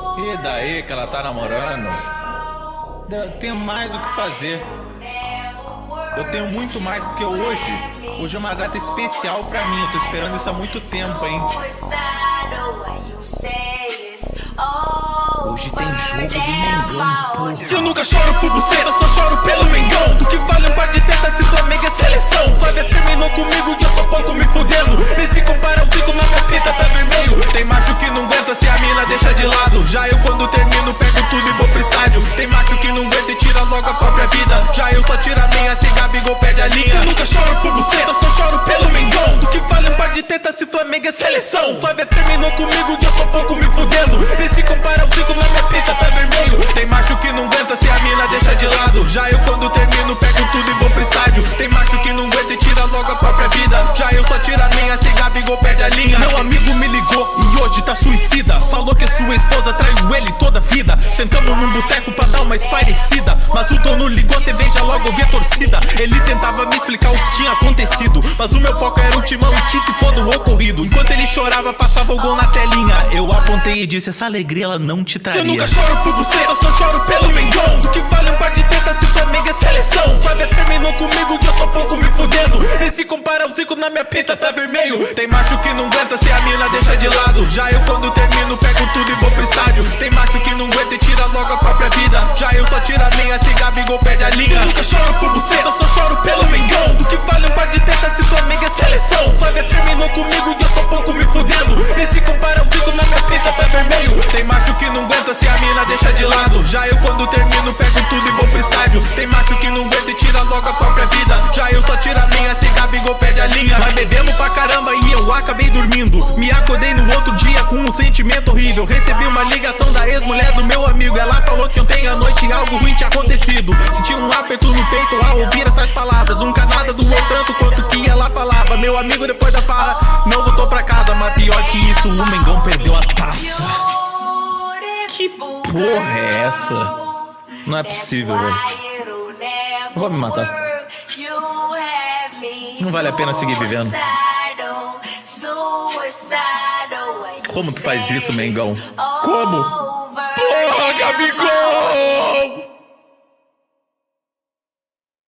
E daí que ela tá namorando? Eu tenho mais o que fazer. Eu tenho muito mais, porque hoje é uma data especial pra mim. Eu tô esperando isso há muito tempo, hein? Hoje tem jogo do Mengão, porra. Eu nunca choro por buceta, só choro pelo Mengão. Do que vale um par de tetas se Flamengo é seleção? Flávia terminou comigo e eu tô pouco me fudendo. Nem se compara ao Zico, na minha pita tá vermelho. Tem macho que não aguenta se a mina deixa de lado. Já eu quando termino pego tudo e vou pro estádio. Tem macho que não aguenta e tira logo a própria vida. Já eu só tiro a minha se Gabigol perde a linha. Eu nunca choro por buceta, só choro pelo Mengão. Do que vale um par de tetas se Flamengo é seleção? Flávia terminou comigo e eu tô pouco me fudendo. Nem se compara ao Zico, na minha pita tá vermelho. Tem macho que não aguenta se a mina deixa de lado. Já eu quando termino pego tudo e vou pro estádio. Tem macho que não aguenta e tira logo a própria vida. Já eu só tiro a minha se Gabigol perde a linha. Meu amigo me ligou e hoje tá suicida. Falou que sua esposa traiu ele toda a vida. Sentamos num boteco pra dar uma espairecida. Mas o dono ligou a TV, já logo ouvi a torcida. Ele tentava me explicar o que tinha acontecido, mas o meu foco era o timão e que se foda o ocorrido. Enquanto ele chorava, passava o gol na telinha. Eu apontei e disse, essa alegria ela não te traria. Eu nunca choro por buceta, só choro pelo Mengão. Do que vale um par de tetas se Flamengo é seleção? Flávia terminou comigo que eu tô pouco me fudendo. Nem se compara ao Zico, na minha pita tá vermelho. Tem macho que não aguenta se a mina deixa de lado. Já eu quando termino pego tudo e vou pro estádio. Tem macho que não aguenta e tira logo a própria vida. Já eu só tiro a minha se Gabigol perde a linha. Eu nunca choro por buceta, só choro pelo Mengão. Do que vale um par de tetas se Flamengo é seleção? Flávia terminou comigo e eu tô pouco me fudendo. Nem se compara ao Zico, na minha pita tá vermelho. Tem macho que não aguenta se a mina deixa de lado. Já eu quando termino pego tudo e vou pro estádio. Tem macho que não aguenta e tira logo a própria vida. Já eu só tiro a minha se Gabigol perde a linha. Nós bebemos pra caramba e eu acabei dormindo. Me acordei no outro dia com um sentimento horrível. Recebi uma ligação da ex-mulher do meu amigo. Ela falou que ontem à noite algo ruim tinha acontecido. Senti um aperto no peito ao ouvir essas palavras. Nunca nada doou tanto quanto que ela falava. Meu amigo depois da farra não voltou pra casa. Mas pior que isso, o Mengão perdeu a taça. Que porra é essa? Não é possível, velho. Vou me matar. Não vale a pena seguir vivendo. Como tu faz isso, Mengão? Como? Porra, Gabigol!